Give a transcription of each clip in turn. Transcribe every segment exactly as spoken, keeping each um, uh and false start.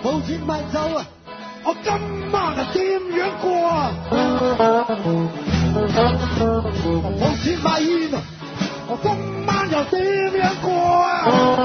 冇錢買酒啊！我今晚係點樣過啊？冇錢買煙啊！我今晚又點樣過啊？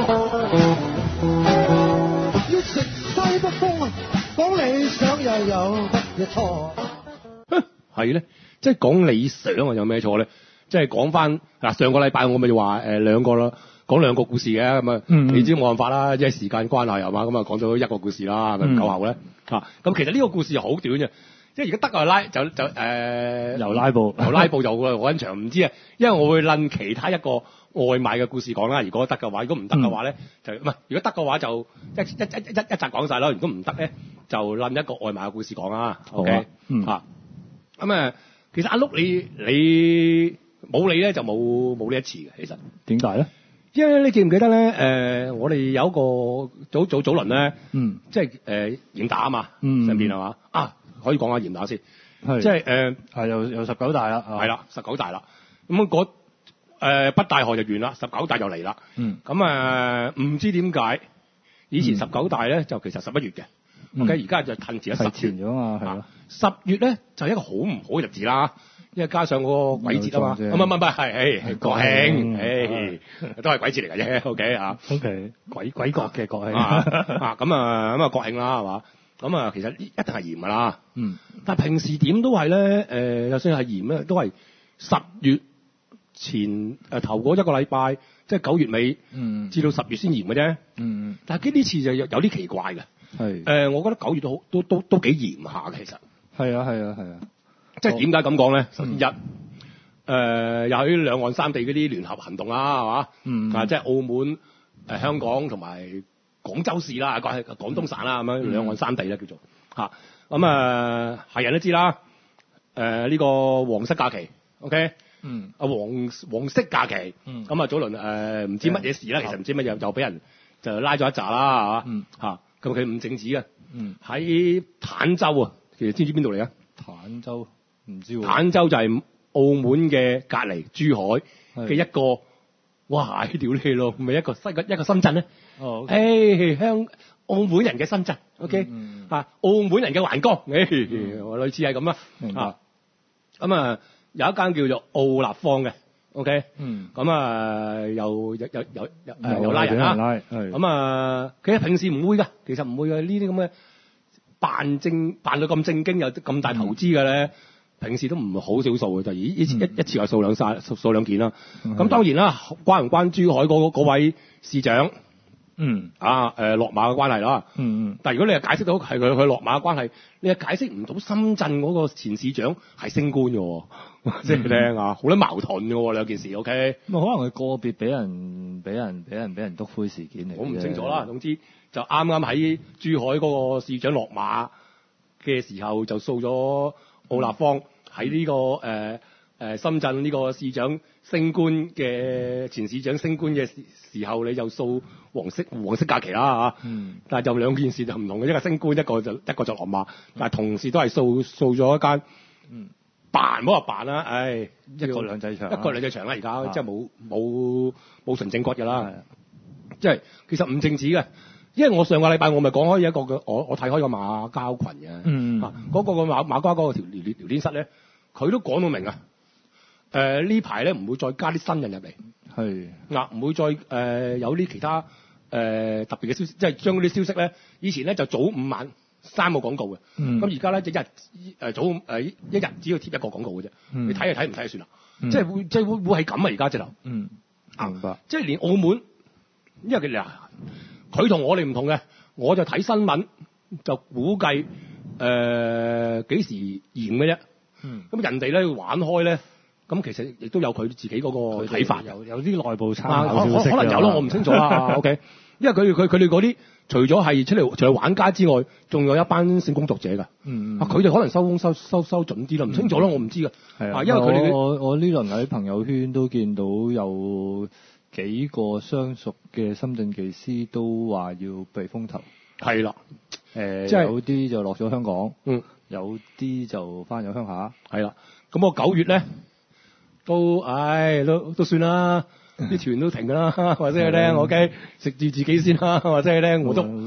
要食西北風啊！講理想又有乜嘢錯？ 係咧，即係講理想啊，有咩錯咧？即係講翻嗱，上個禮拜我咪話誒兩個啦，講兩個故事嘅咁啊， 嗯你知冇辦法啦，即係時間關係係嘛，咁啊講咗一個故事啦，咪唔夠後咧嚇。咁其實呢個故事好短嘅，即係而家得個拉就就誒、呃、 又拉布， 又拉布又嗰陣場唔知啊，因為我會論其他一個外賣嘅故事講啦。如果得嘅話，如果唔得嘅話咧，就唔係如果得嘅話就一一一一一一集講晒啦。如果唔得咧，就論一個外賣嘅故事講啦。 好啊 OK 嗯嚇。咁啊，其實阿碌你你冇你咧就冇冇呢一次嘅，其實點解咧？ 因為你記唔記得咧？誒、呃，我哋有一個早早早輪咧， 嗯， 即係誒嚴打啊嘛， 嗯上邊係嘛啊，可以講下嚴打先， 係即係誒係又又十九大啦， 係啦，十九大啦，咁嗰誒北大河就完啦，十九大就嚟啦， 嗯， 咁啊唔知點解以前十九大咧就其實十一月嘅。 嗯 OK，而家就褪遲咗十提前咗嘛，係咯， 十月咧就係一個好唔好嘅日子啦，因為加上個鬼節啊嘛， 有唔係唔係唔係係係國慶， 嗯誒都係鬼節嚟嘅啫，OK 啊 ，O K，鬼鬼國嘅國慶， 啊啊咁啊咁啊國慶啦係嘛，咁啊其實一定係嚴㗎啦， 嗯， 但係平時點都係咧誒，就算係嚴咧，都係十月前誒頭嗰一個禮拜，即係九月尾， 嗯， 至到十月先嚴嘅啫， 嗯， 但係呢次就有有啲奇怪嘅。 係， 誒、呃，我覺得九月都好，都都都幾嚴下嘅，其實。 係啊，係啊，係啊， 即係點解咁講咧？首嗯先一，誒、呃，又喺兩岸三地嗰啲聯合行動啦，係嘛？ 嗯啊，即係澳門、誒、呃、香港同埋廣州市啦，廣廣東省啦，咁樣、 嗯兩岸三地咧叫做嚇。咁啊，係、呃、人都知啦。誒、呃，呢、這個黃色假期，OK？ 嗯， 啊黃黃色假期， 嗯咁啊早輪誒唔知乜嘢事啦， 嗯其實唔知乜嘢，就俾人就拉咗一紮啦，係嘛？ 嗯， 嚇，咁佢唔正止嘅。 嗯， 喺坦洲啊，其實知唔知邊度嚟啊？ 坦洲唔知喎， 坦洲就係澳門嘅隔離珠海嘅一個，哇！屌你咯，咪一個新一個深圳咧。 哦， 誒香澳門人嘅深圳，OK 嗯啊，澳門人嘅環江，誒，我類似係咁啦。 明白啊，咁啊有一間叫做澳立方嘅，OK， 嗯， 咁啊又有有有有誒有有拉人啦。 拉，係， 咁啊，其實平時唔會㗎，其實唔會嘅呢啲咁嘅扮正扮到咁正經有咁大投資嘅咧，平時都唔係好少數嘅，就一一一一次係數兩晒數數兩件啦。咁當然啦，關唔關珠海嗰嗰位市長嗯， 啊誒落馬嘅關係啦？ 嗯嗯， 但係如果你係解釋到係佢佢落馬嘅關係，你係解釋唔到深圳嗰個前市長係升官嘅喎，即係聽啊，好撚矛盾嘅喎兩件事，OK？ 咁啊可能佢個別俾人俾人俾人俾人督灰事件嚟嘅啫， 我唔清楚啦，總之就啱啱喺珠海嗰個市長落馬嘅時候，就掃咗奧立方喺呢、個誒誒、呃、深圳呢個市長升官嘅前市長升官嘅時時候，你就掃黃色黃色假期啦嚇。 嗯， 但係就兩件事就唔同嘅，一個升官，一個就一個就落馬，但係同時都係掃掃咗一間嗯， 辦，唔好話辦啦，唉， 一國兩制場， 一國兩制場啦，而家啊即係冇冇冇純正骨㗎啦。 係， 即係其實唔正止嘅，因為我上個禮拜我咪講開一個嘅，我我睇開個馬交群嘅， 嗯啊嗰、個個馬馬交嗰個條聊聊天室咧，佢都講到明啊，誒呢排咧唔會再加啲新人入嚟， 係， 嗱唔會再誒、呃、有啲其他誒、呃、特別嘅消息，即係將嗰啲消息咧，以前咧就早午晚三個廣告嘅， 嗯咁而家咧就一日誒早誒、呃、一日只要貼一個廣告嘅啫， 嗯你睇就睇，唔睇就算啦， 嗯即係會即係會會係咁啊而家直頭。 嗯，明白， 即係連澳門，因為佢嗱，佢同我哋唔同嘅，我就睇新聞就估計誒幾時嚴嘅啫。 嗯， 咁人哋咧玩開咧，咁其實亦都有佢自己嗰個睇法。 有有啲內部參啊， 考可消息㗎可能有咯，我唔清楚啦。OK，因為佢佢佢哋嗰啲除咗係出嚟除咗玩家之外，仲有一班性工作者㗎。 嗯嗯啊，佢哋可能收風收收收準啲啦，唔清楚咯，我唔知㗎。 係啊， 因為佢哋我我我呢輪喺朋友圈都見到有幾個相熟嘅深圳技師都話要避風頭， 係啦， 誒、 即係有啲就落咗香港， 嗯。 有啲就翻咗鄉下， 係啦，咁我九月咧都，唉，都都算啦，啲團都停㗎啦，或者係咧，我 OK 食住自己先啦，或者係咧，我都都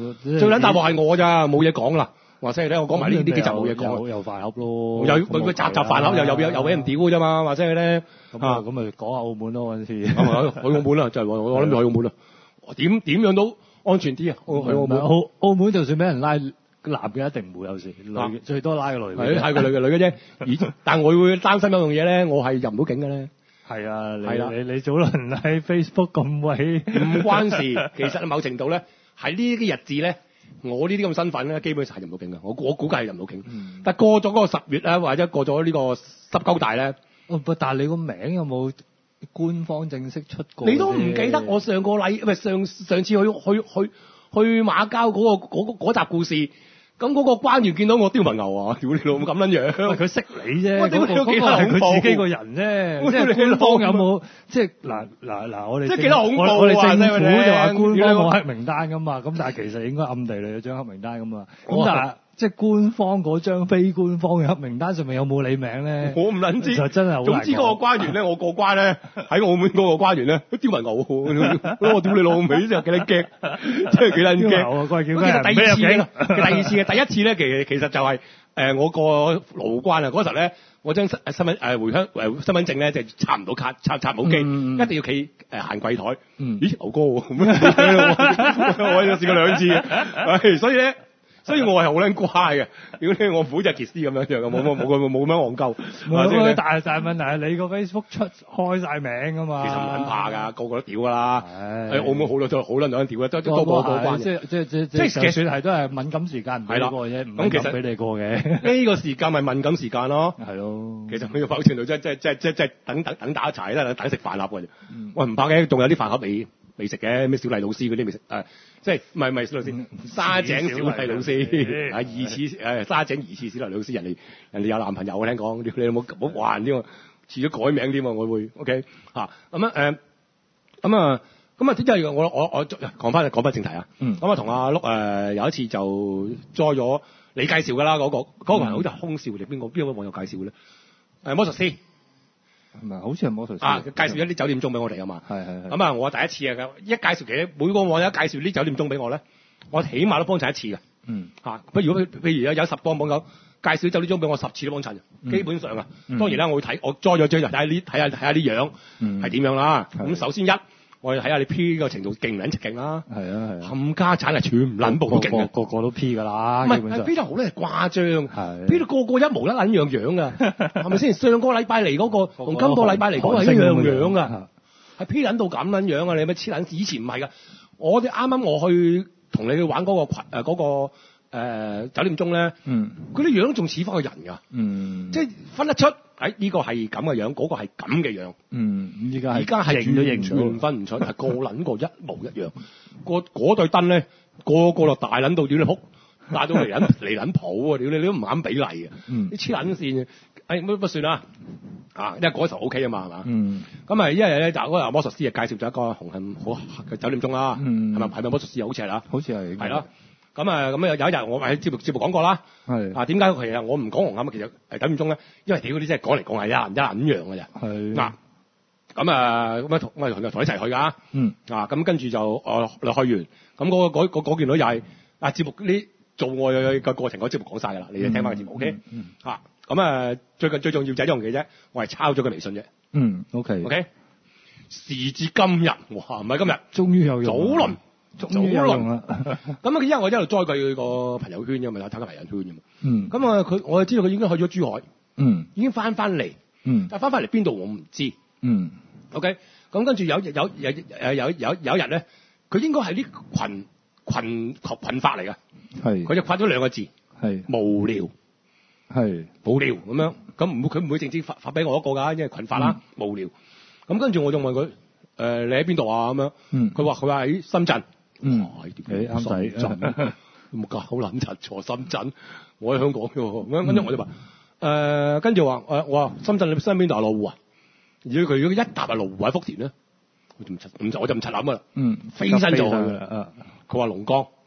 最撚大鑊係我咋，冇嘢講啦。話聲你聽，我講埋呢呢幾集冇嘢講。 有飯盒咯， 有佢佢集集飯盒又又又又俾人屌嘅啫嘛，話聲你咧。 咁啊咁咪講下澳門咯嗰陣時。 去澳門啦，就係我我諗住去澳門啦。點點樣都安全啲啊！去澳門。 澳澳門就算俾人拉男嘅一定唔會有事，女最多拉個女。 係拉個女嘅女嘅啫。而但我會擔心一樣嘢咧，我係入唔到境嘅咧。 係啊，你係啦你你早輪喺 Facebook 咁威， 唔關事。其實某程度咧，喺呢啲日子咧，我呢啲咁身份咧，基本上係入唔到境嘅。我我估計係入唔到境。嗯、但過咗嗰個十月咧，或者過咗呢個濕鳩大咧， 哦，但係你個名有冇官方正式出過？ 你都唔記得我上個禮，唔係上上次去去去去馬交嗰、嗰個嗰、嗰個、集故事，咁嗰個關員見到我刁文牛啊，屌你老母咁撚樣， 佢識你啫， 嗰、嗰個嗰個係佢自己個人啫，即係官方有冇？即係嗱嗱嗱，我哋即係幾多恐怖啊！ 我哋政府就話官方冇冇黑名單噶嘛，咁但係其實應該暗地裏有張黑名單噶嘛，咁但係。即係官方嗰張非官方嘅黑名單上面有冇你名咧？ 我唔撚知， 就真係好難講。 總之嗰個關員咧，我過關咧，喺澳門嗰個關員咧，都刁埋牛，我屌你老味，真係幾撚驚，真係幾撚驚。其實第二次嘅，第二次嘅第一次咧，其實其實就係、是、誒、呃、我過路關啊，嗰時候咧，我張身份誒回鄉誒身份證咧就插唔到卡，插插唔到機，嗯、一定要企誒行櫃台。嗯、咦牛哥喎，我有試過兩次，所以咧。所以我係好撚乖嘅，如果你我苦就傑斯咁樣樣，冇冇冇冇冇咁樣戇鳩。 冇但係但係問題係你個 Facebook 出開晒名㗎嘛。 其實唔撚怕㗎，個個都屌㗎啦。喺澳門好多都好撚多人屌嘅，都都過過關。 即即即即係就算係都係敏感時間唔俾過啫，唔咁其實俾你過嘅。 呢個時間咪敏感時間咯。 係咯。 其實佢個某程度即即即即即等等等打一齊啦，等食飯盒嘅啫。我唔怕嘅，仲有啲飯盒未未食嘅，咩小麗老師嗰啲未食誒。即係唔係唔係小老師，沙井小麗老師，啊疑似誒沙井疑似小麗老師，人哋人哋有男朋友，我聽講，你有冇冇還添喎？遲咗改名添喎，我會 OK 嚇咁啊誒咁啊咁啊，即係我我我講翻講翻正題啊。咁啊同阿碌誒有一次就載咗你介紹㗎啦，嗰個嗰個人好似係空少定邊個邊個網友介紹嘅咧？誒魔術師。 唔係，好似係魔術師啊！介紹一啲酒店鐘俾我哋啊嘛。 係係係。 咁啊，我第一次啊，一介紹其實每個網友介紹啲酒店鐘俾我咧，我起碼都幫襯一次嘅。嗯。嚇，不如果譬如有有十個網友介紹啲酒店鐘俾我，十次都幫襯，嗯、基本上啊。嗯、當然啦，我會睇，我裝咗張就睇下啲睇下睇下啲樣係點樣啦。咁、嗯、首先一。我哋睇下你 P 個程度勁唔撚勁啦，係啊係啊，冚家產係全撚部都勁嘅， 個個都 P 㗎啦， 唔係 P 得好咧係誇張，P 到個個一模一撚樣樣㗎，係咪先？上個禮拜嚟嗰個同今個禮拜嚟嗰個係一樣樣㗎，係 P 撚到咁撚樣啊！你咪黐撚，以前唔係㗎，我哋啱啱我去同你去玩嗰個羣誒嗰個。誒、呃、酒店鐘咧，嗯，佢啲樣仲似翻個人㗎，嗯，即係分得出，誒、哎、呢、這個係咁嘅樣，嗰、那個係咁嘅樣，嗯，依家依家係認都認唔分唔出，係個撚個一模一樣，個嗰對燈咧，個個就大撚到屌你仆，大到嚟撚嚟撚譜啊！屌你你都唔啱比例嘅，嗯，啲黐撚線，誒乜乜算啦，啊，因為嗰時候 O K 啊嘛，係嘛，嗯，咁啊一日咧就嗰個魔術師啊介紹咗一個紅磡好嘅酒店鐘啦，嗯，係咪係咪魔術師啊？好似係啦，好似係，係咯。咁啊，咁啊有一日我喺節目節目講過啦，係啊點解其實我唔講紅磡啊？其實誒酒店鐘咧，因為屌嗰啲真係講嚟講係一人一人咁樣嘅啫，係嗱咁啊咁啊同我同同一齊去㗎，嗯啊咁跟住就我你去完，咁嗰個嗰嗰嗰件女又係啊節目呢做愛嘅過程，嗰節目講晒㗎啦，你聽翻個節目 OK，嗯嚇咁啊最近最重要就係一樣嘢啫，我係抄咗個微信啫，嗯 OK OK，時至今日哇唔係今日，終於有用，早輪。早輪啦，咁啊，因為我一路載佢個朋友圈㗎嘛，睇個朋友圈㗎嘛。嗯。咁啊，佢我就知道佢已經去咗珠海。嗯。已經翻翻嚟。嗯。但係翻翻嚟邊度我唔知。嗯。OK。咁跟住有有有誒有有有一日咧，佢應該係啲群群群發嚟㗎。係。佢就發咗兩個字。係。無聊。係。無聊咁樣，咁唔會佢唔會直接發發俾我一個㗎，因為群發啦。嗯。無聊。咁跟住我就問佢：誒、呃、你喺邊度啊？咁樣。嗯。佢話佢話喺深圳。嗯，誒啱仔，冇搞撚柒錯深圳，我喺香港嘅喎，咁跟住我就話，誒跟住話，誒我話深圳你身邊度係羅湖啊？如果佢如果一搭係羅湖喺福田咧，我就唔柒，唔我就唔柒諗噶啦，嗯，飛身就去噶啦，佢話龍崗，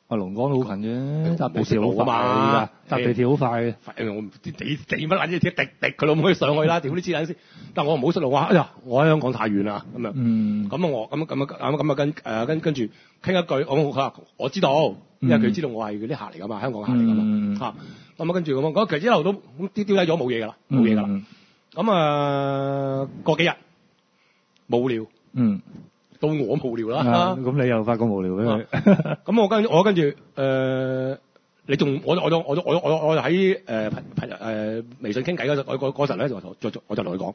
啊龍崗都好近啫，搭地冇鐵好快㗎，搭地鐵好快嘅。 誒我唔知地地乜撚嘢鐵滴滴佢老母去上去啦，屌啲黐撚先。但我唔好識路，我話哎呀，我喺香港太遠啦咁樣。 嗯。 咁啊我咁咁啊咁啊跟誒跟跟住傾一句，我佢話我知道，因為佢知道我係嗰啲客嚟㗎嘛，香港客嚟㗎嘛嚇。咁啊跟住咁啊，其實一路都咁丟丟低咗冇嘢㗎啦，冇嘢㗎啦。咁啊過幾日無聊。 嗯。 到我無聊啦， 咁、啊、你又發覺無聊俾佢。 咁我跟我跟住誒、呃，你仲我我我我我我我喺誒誒微信傾偈嗰陣，嗰嗰嗰陣咧就我就我就同佢講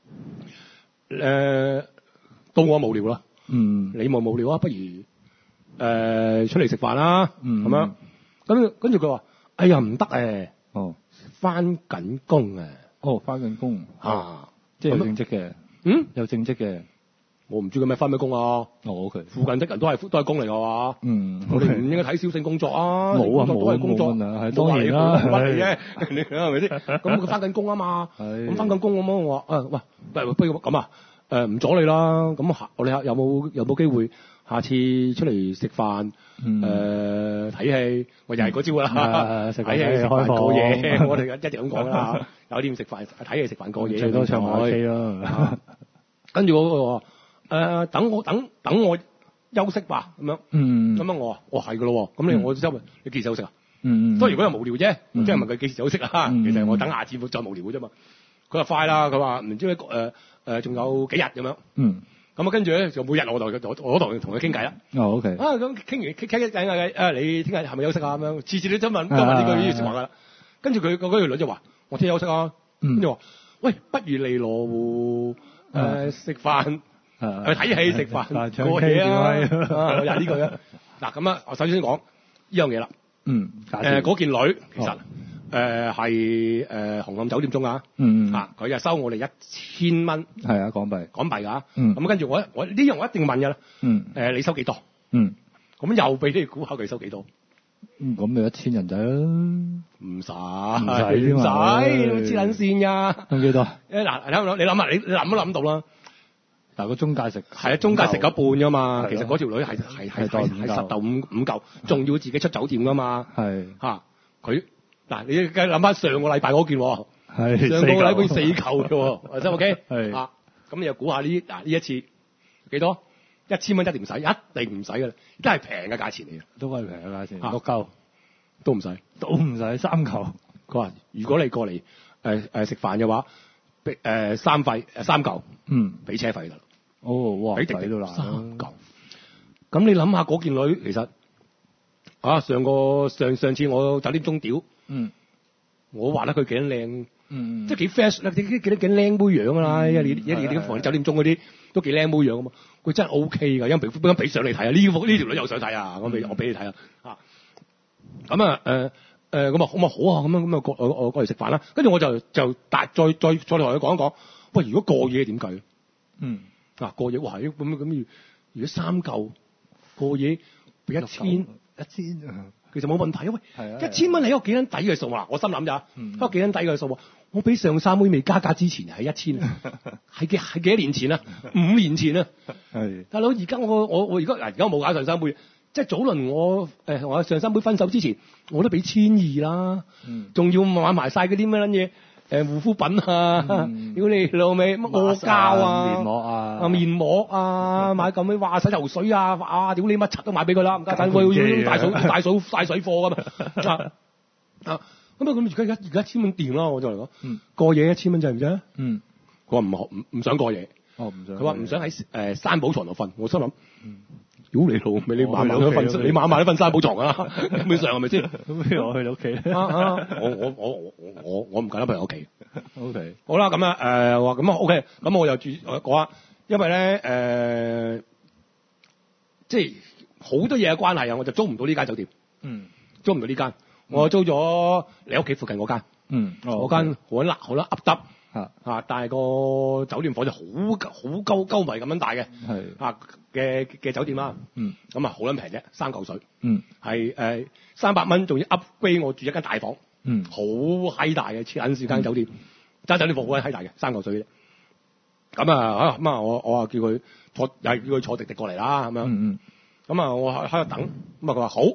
誒，到我無聊啦， 嗯， 你冇無聊啊，不如誒、呃、出嚟食飯啦，咁、嗯、樣，咁跟住佢話，哎呀唔得誒， 哦， 翻緊工啊， 哦翻緊工啊， 哦、即係有正職嘅， 嗯， 有正職嘅。 我唔知佢咩翻咩工啊！哦 ，OK。 附近的人都係都係工嚟㗎嘛。嗯，我哋唔應該睇小性工作啊。 冇啊， 都係工作， 係當然啦， 係啫，你係咪先？咁佢翻緊工啊嘛。咁翻緊工咁我話誒，喂，不如咁啊，誒唔阻你啦。咁我哋有冇有冇機會下次出嚟食飯？誒睇戲，我又係嗰招啦。睇戲食飯過夜，我哋一直咁講啦。有啲食飯睇戲食飯過夜， 最多唱下 K 啦。 跟住我話。誒、呃、等我等等我休息吧咁樣，嗯，咁樣我話我係噶咯，咁你我周末你幾時休息啊？嗯，當然如果係無聊啫，即係問佢幾時休息啊？嗯、其實我等下次再無聊嘅啫嘛。佢話快啦，佢話唔知誒誒仲有幾日咁樣，嗯，咁啊跟住咧就每日我就我我同同佢傾偈啦。哦 OK，啊咁傾完傾傾一偈偈啊，你聽日係咪休息啊？咁樣次次你都問都問呢句説話噶啦。跟住佢嗰嗰條女就話我聽日休息啊，跟住話喂，不如嚟羅湖誒食飯。去睇戲食飯過夜啊！又係呢句啊！嗱咁啊，我首先講呢樣嘢啦。嗯。誒嗰件女其實誒係誒紅磡酒店中啊。嗯啊，佢就收我哋一千蚊。係啊，港幣。港幣㗎。嗯。咁跟住我我呢樣我一定問㗎啦。嗯。誒你收幾多？嗯。咁又俾你估下佢收幾多？嗯，咁咪一千人仔啦。唔使。唔使唔使，黐撚線㗎。咁幾多？誒嗱，你諗你諗下，你你諗都諗到啦。嗱個中介食係啊，中介食咗半㗎嘛，其實嗰條女係係係係係實鬥五五嚿，仲要自己出酒店㗎嘛，係嚇佢嗱你計諗翻上個禮拜嗰件喎，係上個禮拜四嚿嘅喎，真 OK 係啊，咁你又估下呢嗱呢一次幾多？一千蚊一定唔使，一定唔使㗎啦，都係平嘅價錢嚟嘅，都係平嘅價錢，六嚿都唔使，都唔使三嚿。佢話如果你過嚟誒誒食飯嘅話，俾誒三費誒三嚿，嗯，俾車費㗎啦。哦，哇，俾抵到啦，三嚿。咁你諗下嗰件女其實啊，上個上上次我酒店中屌，嗯，我話得佢幾靚，嗯，即係幾 fresh 啦，幾幾幾幾靚妹樣㗎啦，因為你一你啲房酒店中嗰啲都幾靚妹樣㗎嘛，佢真係 O K 㗎，因為俾俾俾相你睇啊，呢幅呢條女又想睇啊，我俾我俾你睇啊，啊，咁啊誒誒咁啊咁啊好啊，咁樣咁啊過我我過嚟食飯啦，跟住我就就大再再再同佢講一講，喂，如果過夜點計？嗯。嗱過夜，哇！咁咁如果三嚿過夜俾一千，一千其實冇問題啊！喂，一千蚊係一個幾撚抵嘅數啊！我心諗咋，一個幾撚抵嘅數喎。我俾上三妹未加價之前係一千，係幾係幾多年前啊？五年前啊！係大佬，而家我我我而家嗱而家冇搞上三妹，即係早輪我誒我上三妹分手之前，我都俾千二啦，仲要買埋晒嗰啲咩撚嘢。誒護膚品啊，屌你老味乜阿膠啊，面膜啊，啊面膜啊，買咁樣哇洗頭水啊，哇屌你乜柒都買俾佢啦，唔該曬，喂大水大水大水貨㗎嘛，啊啊咁啊咁而家而家而家一千蚊掂啦，我就嚟講，嗯過夜一千蚊制唔制？嗯，佢話唔唔唔想過夜，哦唔想，佢話唔想喺誒山寶床度瞓，我心諗，嗯。屌你老味，你晚晚都瞓，你晚晚都瞓山寶床啊？基本上係咪先？咁不如我去你屋企啊啊！我我我我我我唔敢去你屋企。O K。好啦，咁啊誒話咁啊 O K，咁我又住講下，因為咧誒，即係好多嘢嘅關係啊，我就租唔到呢間酒店。嗯。租唔到呢間，我租咗你屋企附近嗰間。嗯。嗰間好辣好啦，噏得。啊啊！但係個酒店房就好好鳩鳩迷咁樣大嘅，係啊嘅嘅酒店啦，嗯，咁啊好撚平啫，三嚿水，嗯，係誒三百蚊，仲要 upgrade 我住一間大房，嗯，好閪大嘅，黐撚線間酒店，間酒店房好閪大嘅，三嚿水啫。咁啊啊咁啊，我我話叫佢坐，又係叫佢坐滴滴過嚟啦，咁樣，嗯嗯，咁啊我喺喺度等，咁啊佢話好，咁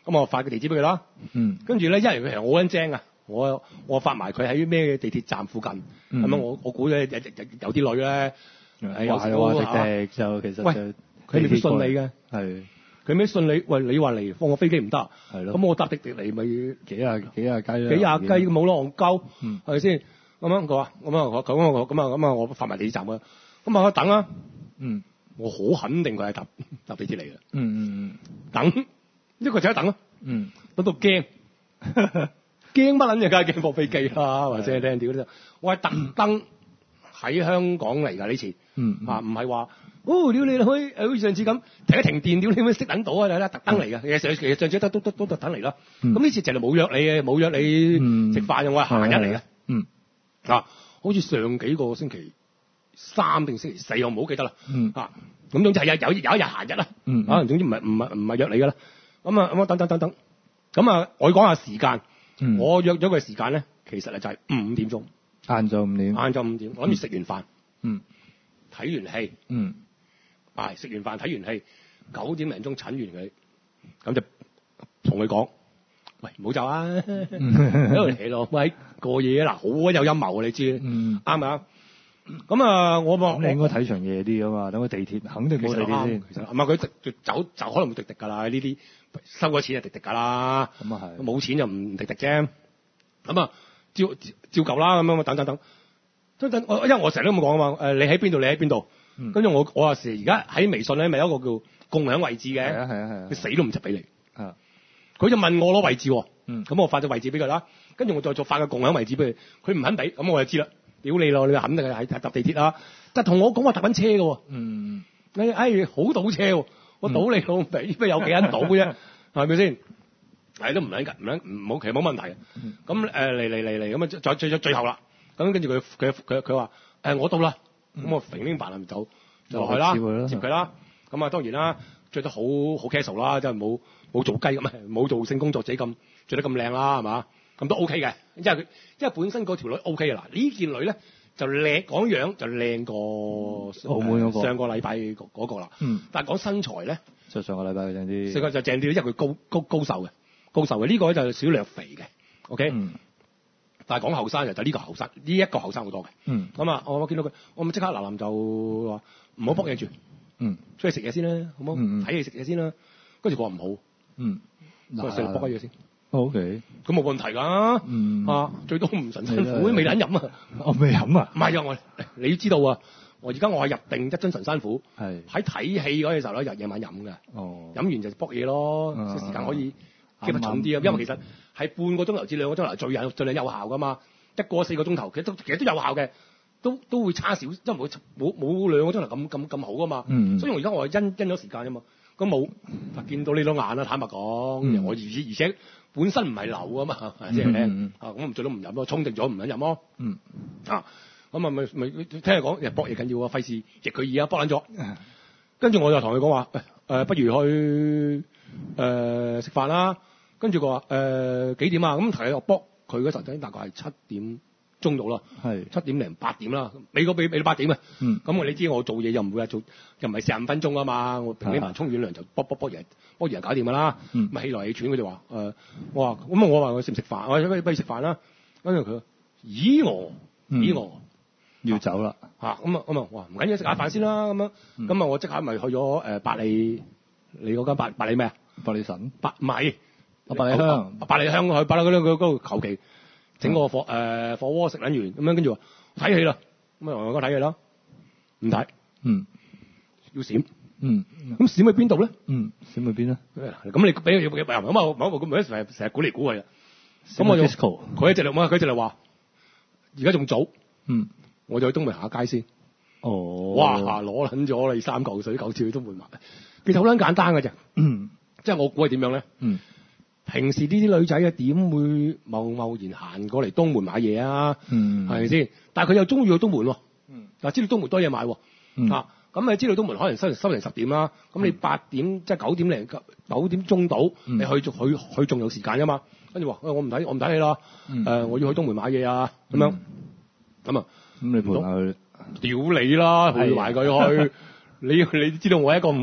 咁我發個地址俾佢啦。 嗯。 跟住咧，因為佢其實我好撚精啊，我我發埋佢喺咩地鐵站附近，咁、 嗯、 樣我我估咧有有有啲女咧， 係有時話滴滴就其實喂，佢未必信你嘅， 係佢未必信你。喂，你話嚟放個飛機唔得， 係咯， 咁我搭滴滴嚟咪幾廿幾廿雞啦， 幾廿雞冇咯，戇鳩， 嗯， 係咪先？咁樣佢話，咁啊，咁啊，咁啊，咁啊，我發埋地鐵站嘅，咁啊，我等啊， 嗯， 我好肯定佢係搭搭地鐵嚟嘅， 嗯嗯嗯， 等，一個就喺等咯， 嗯， 等到驚，驚乜撚嘢？梗係驚放飛機啦，或者靚屌啲，我係特登喺香港嚟㗎呢次， 嗯， 啊，唔係話，哦，屌你可以好似上次咁停一停電，屌你咪識等到啊，你啦，特登嚟嘅，其實上其實上次都都都都特登嚟啦，咁呢次就係冇約你嘅，冇約你食飯嘅，我係閒日嚟嘅， 嗯。 啊，好似上幾個星期三定星期四，我唔好記得啦。 嗯。 啊，咁總之係有有有一日閒日啦。 嗯。 可能總之唔係唔係唔係約你㗎啦。咁啊咁啊等等等等。咁啊，我講下時間。 嗯。我約咗佢時間咧，其實咧就係五點鐘。 晏晝五點。晏晝五點，我諗住食完飯。 嗯。 睇完戲。 嗯。 啊，食完飯睇完戲，九點零鐘診完佢，咁就同佢講。喂，唔好走啊！喺度嚟咯，喂，過夜啊！嗱，好有陰謀啊，你知， 嗯， 啱唔啱？咁啊，我話你應該睇場夜啲啊嘛，等個地鐵肯定冇地鐵先。 其實唔係佢直走就可能會滴滴㗎啦，呢啲收咗錢就滴滴㗎啦。 咁啊係， 冇錢就唔滴滴啫。咁啊，照照舊啦，咁樣等等等，等等我因為我成日都咁講啊嘛。誒，你喺邊度？你喺邊度？跟住我我話時而家喺微信咧，咪有一個叫共享位置嘅。 係啊係啊係啊。 佢死都唔執俾你。 啊。 佢就問我攞位置喎， 嗯， 咁我發咗位置俾佢啦，跟住我再做發個共享位置俾佢，佢唔肯俾，咁我就知啦，屌你咯，你肯定係搭地鐵啦，但同我講話搭緊車嘅喎， 嗯， 你唉好倒車喎，我倒你老味，咩有幾人倒啫，係咪先？係都唔撚緊，唔撚唔冇，其實冇問題嘅，咁誒嚟嚟嚟嚟，咁啊再最最最後啦，咁跟住佢佢佢佢話誒我到啦，咁、嗯、我揈拎扮就走就落去啦，接佢啦，咁啊當然啦，着得好好 casual 啦，即係冇。冇做雞咁啊，冇做性工作者咁着得咁靚啦，係嘛？咁都 OK 嘅，因為佢因為本身嗰條女 OK 嘅。嗱呢件女咧就靚，講樣就靚過澳門嗰個上個禮拜嗰個啦。嗯。但係講身材咧， 就上個禮拜嘅正啲。 上個就正啲，因為佢高高高瘦嘅，高瘦嘅呢、呢個咧就少略肥嘅。OK。嗯。但係講後生就就呢個後生，呢一個後生好多嘅。嗯。咁啊，我見到佢，我咪即刻嗱嗱就話唔好卜嘢住。嗯。出去食嘢先啦，好唔好？嗯睇戲食嘢先啦。跟住佢話唔好。嗯，嗱，食嚟卜下嘢先。O K，咁冇問題㗎。嗯，啊，最多唔神辛苦，未撚飲啊。 我未飲啊。 唔係啊，我你知道啊，我而家我係入定一樽神辛苦。 係。喺睇戲嗰陣時候咧，日夜晚飲嘅。哦。飲完就卜嘢咯，即、啊、時間可以 keep 得準啲啊。因為其實係半個鐘頭至兩個鐘頭最有最有效㗎嘛。一個四個鐘頭其實都其實都有效嘅，都都會差少，即係唔會冇冇兩個鐘頭咁咁咁好㗎嘛。嗯。所以我而家我係因因咗時間啫嘛。咁冇，見到你都眼啦，坦白講、嗯，我而而且本身唔係流啊嘛，即係咧，啊咁唔最多唔飲咯，沖定咗唔撚飲咯，嗯，啊，咁啊咪咪聽佢講，又搏嘢緊要啊，費事逆佢意啊，搏撚咗，跟住我就同佢講話，誒、呃、不如去誒食飯啦，跟住佢話誒幾點啊？咁提我搏佢嗰陣大概係七點鐘到啦，係七點零八點啦，俾個俾俾到八點啊。嗯，咁我你知我做嘢又唔會話做，又唔係四十五分鐘啊嘛。我平起埋沖完涼就卜卜卜嘢，卜完搞掂㗎啦。嗯，咪氣來氣喘，佢哋話誒，我話咁啊，我話我食唔食飯？我話不如不如食飯啦。跟住佢，咦我，咦我， 要走啦嚇咁啊咁啊，哇唔緊要食下飯先啦咁樣。咁啊我即刻咪去咗誒百里，你嗰間百百里咩啊？ 百里神？ 百唔係， 百里香， 百里香去百里嗰嗰嗰度求其。整個火誒、呃、火鍋食撚完咁樣，跟住話睇戲啦，咁啊我講睇戲啦，唔睇，嗯，要閃，嗯，咁閃去邊度咧？嗯，閃去邊咧？咁你俾佢又咁啊，咁啊，咁咪成日成日估嚟估去啊，咁我就佢一直嚟，我佢一直嚟話，而家仲早，嗯，我就去東門行下街先，哦，哇，攞撚咗你三嚿水九次去東門買，其實好撚簡單㗎啫，嗯，即係我估係點樣咧？嗯。平時呢啲女仔啊，點會貿貿然行過嚟東門買嘢啊？嗯，係咪先？但係佢又中意去東門喎。嗯，嗱，知道東門多嘢買喎。嗯，啊，咁你知道東門可能收收成十點啦。咁、嗯、你八點即係九點零九點鐘到，嗯、你去去去仲有時間㗎嘛？跟住話，我唔睇我唔睇你啦。誒、嗯呃，我要去東門買嘢啊，咁、嗯、樣。咁啊，咁你陪下佢？屌你啦，陪埋佢去。你你知道我係一個唔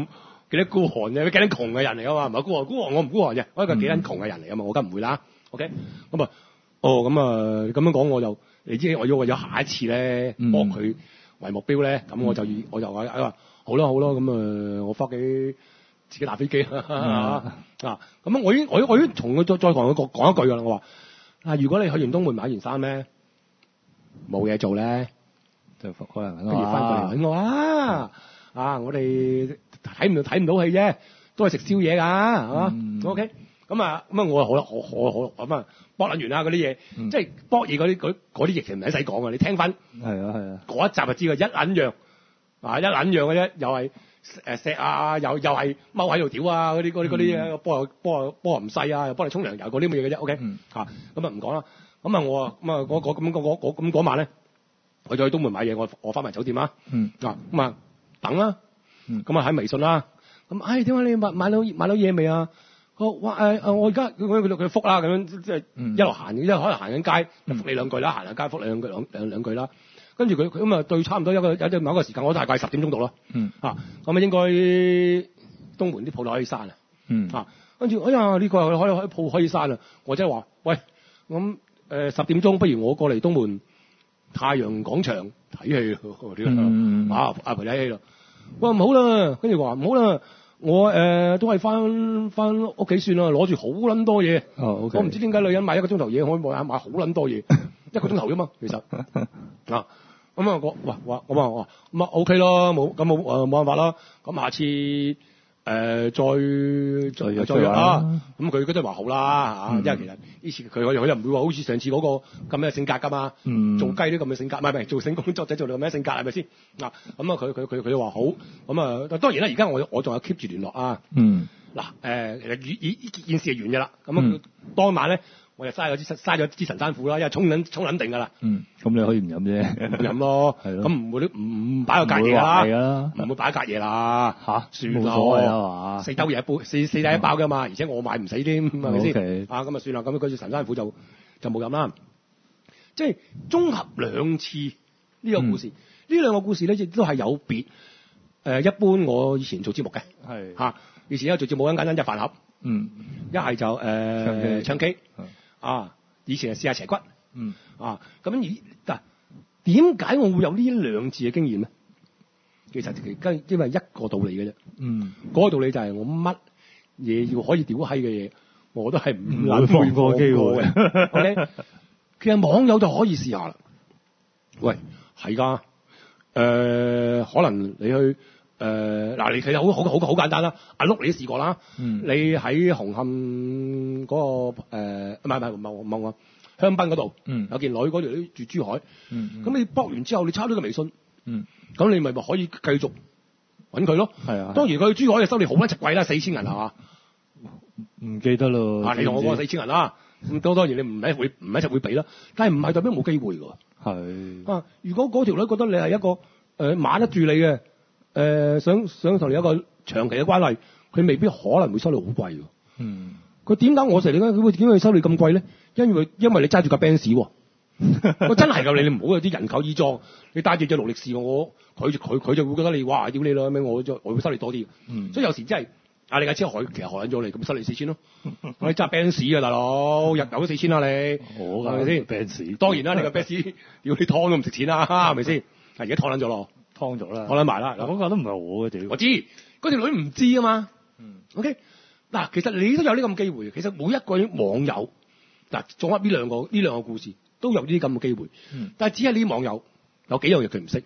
幾多孤寒嘅，幾撚窮嘅人嚟噶嘛？唔係孤寒，孤寒我唔孤寒嘅，我係一個幾撚窮嘅人嚟噶嘛，我梗唔會啦。OK，咁啊，哦咁啊咁樣講我就，你知我要為咗下一次咧搏佢為目標咧，咁我就以我就話啊好啦好啦，咁啊我翻屋企自己打飛機啦啊咁我已經我我已經同佢再再同佢講講一句噶啦，我話啊如果你去完東門買完衫咧冇嘢做咧， 就可能跟住翻過嚟揾我啊啊我哋睇唔到睇唔到戲啫，都係食宵夜㗎係嘛 OK。咁啊，咁啊，我啊好啦，我我我咁啊，搏撚完啦嗰啲嘢，即係搏嘢嗰啲嗰嗰啲疫情唔使講啊，你聽翻係啊係啊， 嗰一集就知㗎，一撚樣啊，一撚樣嘅啫，又係誒錫啊，又又係踎喺度屌啊，嗰啲嗰啲嗰啲波又波又波又唔細啊，又幫你沖涼油嗰啲咁嘅嘢嘅啫 ，OK 嚇，咁啊唔講啦，咁啊我啊咁啊嗰嗰咁嗰嗰咁嗰晚咧，我就去東門買嘢，我我翻埋酒店啊，啊咁啊等啦，咁啊喺微信啦，咁唉點解你買買到買到嘢未啊？我哇誒誒我而家佢佢佢覆啦咁樣，即係一路行，一路可能行緊街，就覆你兩句啦，行緊街覆你兩句兩兩兩句啦。跟住佢佢咁啊對差唔多一個有啲某一個時間，我大概十點鐘到咯。嗯啊咁啊應該東門啲鋪頭可以閂啊。嗯啊跟住哎呀呢個可以可以鋪可以閂啊。我即係話喂咁誒十點鐘，不如我過嚟東門太陽廣場睇戲啲啊啊陪睇戲咯。我話唔好啦，跟住話唔好啦。我誒、呃、都係翻翻屋企算啦，攞住好撚多嘢。哦 okay. 我唔知點解女人買一個鐘頭嘢可以買買好撚多嘢，一個鐘頭啫嘛，其實啊咁啊我哇哇咁啊我話咁啊 OK 咯，冇咁冇誒冇辦法啦。咁下次誒、呃、再再再約啦。咁佢佢都話好啦嚇，因為其實呢次佢佢又唔會話好似上次嗰個咁嘅性格㗎嘛。嗯、做雞啲咁嘅性格，唔係唔係做性工作者做到咁嘅性格係咪先？嗱咁啊佢佢佢佢都話好，咁啊當然啦，而家我我仲有 keep 住聯絡啊。嗯。嗱誒其實以以呢件事係完嘅啦。咁啊、嗯、當晚咧我就嘥咗支嘥咗支神山虎啦，因為沖撚沖撚定㗎啦。嗯。咁你可以唔飲啫。唔飲咯。係咯。咁唔會唔唔擺個隔夜啦。唔會擺隔夜啦。嚇。算啦。冇所謂啊嘛。四兜嘢一杯，四四仔一包㗎嘛，而且我買唔死添，係咪先？啊咁啊算啦，咁嗰支神山虎就就冇飲啦。即係綜合兩次呢個故事，呢、嗯、兩個故事咧亦都係有別。誒、呃，一般我以前做節目嘅，係嚇、啊，以前咧做節目好簡單，一飯盒，嗯，一係就誒、呃、唱 K，啊，以前係試下斜骨，嗯，啊，咁而嗱點解我會有呢兩次嘅經驗咧？其實其跟因為一個道理嘅啫，嗯，嗰、那個道理就係我乜嘢要可以屌閪嘅嘢，我都係唔會放過機會嘅，OK。其實網友就可以試下啦。喂，係㗎，誒、呃，可能你去誒嗱、呃，你其實好好好好簡單啦。阿碌你都試過啦。嗯。你喺紅磡嗰、那個誒，唔係唔係唔係唔係我香檳嗰度。嗯。有件女嗰條住珠海。嗯。咁、嗯、你博完之後，你抄咗個微信。嗯。咁你咪咪可以繼續揾佢咯。係啊。當然佢去珠海就收你好撚柒貴啦，四千銀係嘛？唔記得咯。啊，你同我講四千銀啦。咁當當然你唔係會唔係一直會俾啦，但係唔係代表冇機會㗎。係啊，如果嗰條女覺得你係一個誒碼、呃、得住你嘅誒、呃，想想同你一個長期嘅關係，佢未必可能會收你好貴㗎。嗯，佢點解我成日點解佢會點解收你咁貴咧？因為因為你揸住架 Benz 喎，我真係㗎，你你唔好有啲人購衣裝，你帶住隻勞力士，我佢佢佢就會覺得你哇屌你啦咁樣，我就我會收你多啲。嗯，所以有時真係。啊！你架車害其實害緊咗你，咁收你四千咯。我哋揸 Benz 啊，大佬入油都四千啦，你我係咪先 Benz？當然啦，你個 Benz 要你劏都唔值錢啦，係咪先？而家劏撚咗咯，劏咗啦，劏撚埋啦。嗱，嗰個都唔係我嘅屌。我知嗰條女唔知啊嘛。嗯。OK。嗱，其實你都有呢咁機會。其實每一個網友嗱，綜合呢兩個呢兩個故事都有呢啲咁嘅機會。嗯。但係只係呢啲網友有幾樣嘢佢唔識，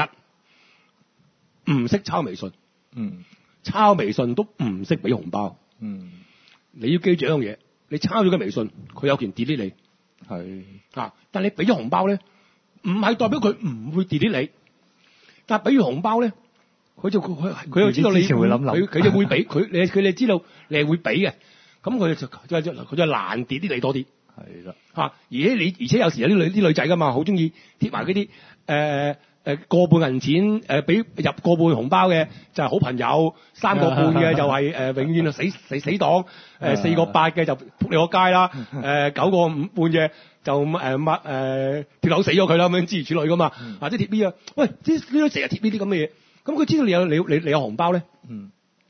一唔識抄微信。嗯。抄微信都唔識俾紅包，嗯，你要記住一樣嘢，你抄咗個微信，佢有權 delete 你，係啊，但係你俾咗紅包咧，唔係代表佢唔會 delete 你，但係俾咗紅包咧，佢就佢佢又知道你會諗諗，佢佢就會俾佢你佢哋知道你係會俾嘅，咁佢就就就佢就難 delete 你多啲，係啦，嚇，而且你而且有時有啲女啲女仔噶嘛，好中意貼埋嗰啲誒。呃誒個半銀錢誒俾入個半紅包嘅就係好朋友，三個半嘅就係、是、誒、呃、永遠就死死死黨，誒、呃、四個八嘅就撲你個街啦，誒、呃、九個五半嘅就誒乜誒貼樓死咗佢啦咁樣諸如此類噶嘛，或者貼呢啊？喂，啲呢啲成日貼呢啲咁嘅嘢，咁佢知道你有你你你有紅包咧，嗯，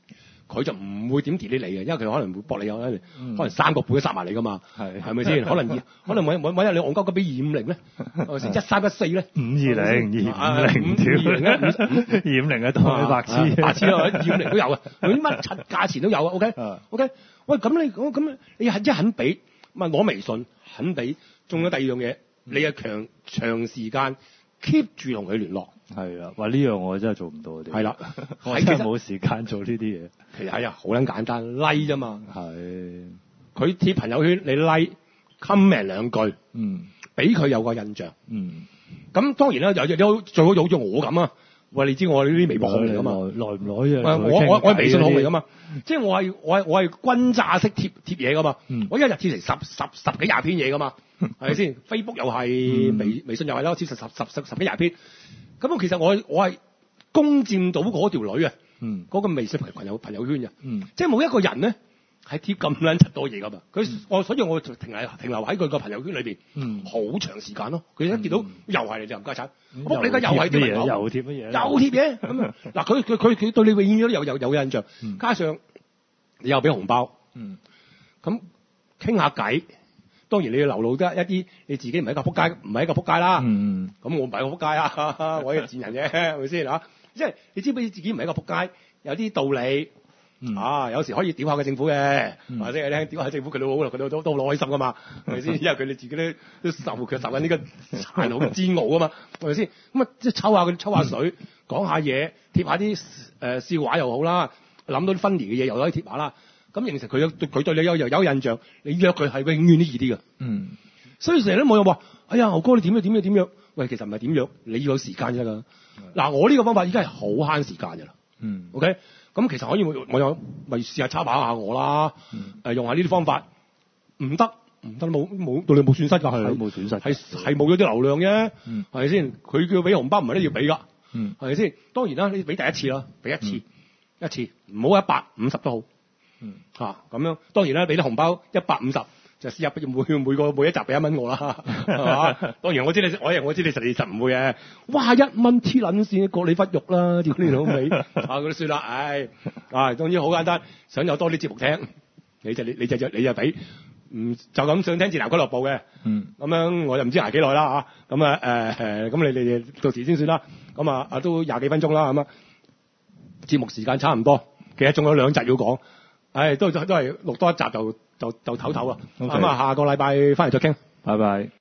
佢就唔會點 delete 你嘅，因為佢可能會搏你有，可嗯能三個半都殺埋你噶嘛， 係係咪先？可能可能揾揾揾日你戇鳩鳩俾二五零咧，係咪先？一三一四咧， 五二零、二五零、 五二零咧， 二五零啊，當你白痴， 白痴啊，二五零都有啊，佢乜柒價錢都有啊，OK 啊 OK，喂咁你咁咁你係一肯俾，咪攞微信肯俾，仲有第二樣嘢，你係長長時間 keep 住同佢聯絡。 係啊，話呢樣我真係做唔到啲。 係啦， 我真係冇時間做呢啲嘢。 其實係啊，好撚簡單 like 啫嘛。 係。 佢貼朋友圈，你 like comment 兩句， 嗯， 俾佢有個印象。 嗯。 咁當然啦，有有最好好似我咁啊。喂，你知我呢啲微博控嚟噶嘛？ 耐耐唔耐啊？ 我我我係微信控嚟噶嘛？即係我係我係我係轟炸式貼貼嘢噶嘛？ 嗯、 我一日貼成十十十幾廿篇嘢噶嘛？係咪先 ？Facebook 又係、嗯、微微信又係啦，貼成十十十十幾廿篇。咁其實我我係攻佔到嗰條女啊！ 嗯， 嗰個微信朋友朋友圈嘅， 嗯， 即係冇一個人咧係貼咁撚柒多嘢噶嘛。佢、嗯、我所以我停留停留喺佢個朋友圈裏邊，嗯，好長時間咯。佢一見到、嗯、又係你就唔家產，仆你家又係啲乜嘢？ 又貼乜嘢？ 又貼嘢咁嗱，佢佢佢佢對你永遠都有有有印象，嗯、加上你又俾紅包，嗯，咁傾下偈。當然你要流露得一啲你自己唔係一個撲街，唔係一個撲街啦。嗯，咁我唔係個撲街啊，我係個賤人啫，係咪先嚇？即係你知唔知自己唔係一個撲街，有啲道理。嗯、啊，有時可以屌下個政府嘅，或者係咧屌下政府佢都好，佢都都都好開心噶嘛，係咪先？因為佢哋自己都都受佢受緊呢個殘酷煎熬啊嘛，係咪先？咁啊，即係抽下佢抽下水，講、嗯、下嘢，貼下啲誒、呃、笑話又好啦，諗到啲 funny 嘅嘢又可以貼下啦。咁形成佢有佢對你有又有印象，你約佢係永遠都易啲嘅。嗯，所以成日都冇人話，哎呀牛哥你點樣點樣點樣？喂，其實唔係點樣，你要有時間啫㗎。嗱，我呢個方法依家係好慳時間㗎啦。嗯 ，OK，咁其實可以我有咪試下參考下我啦。嗯、呃，用下呢啲方法，唔得唔得冇冇對你冇損失㗎，係冇損失， 係係冇咗啲流量啫。嗯，係咪先？佢叫俾紅包唔係都要俾㗎。嗯，係咪先？當然啦，你俾第一次啦，俾一次、嗯、一次，唔好一百五十都好。嗯，嚇、啊、咁樣，當然啦，俾啲紅包一百五十，就試下每每個每一集俾一蚊我啦，係嘛？當然我知你，我我知你實你實唔會嘅。哇，一蚊黐撚線，過你忽肉啦，屌你老味啊！嗰啲算啦，唉，啊，總之好簡單，想有多啲節目聽，你就你你就你就俾，唔就咁想聽《自由俱樂部》嘅，嗯，咁樣我就唔知捱幾耐啦嚇，咁啊誒誒，咁、呃、你你到時先算啦，咁啊啊都廿幾分鐘啦，咁啊節目時間差唔多，其實仲有兩集要講。唉，都都係錄多一集就就就唞唞啦。咁啊，下個禮拜翻嚟再傾。 拜拜。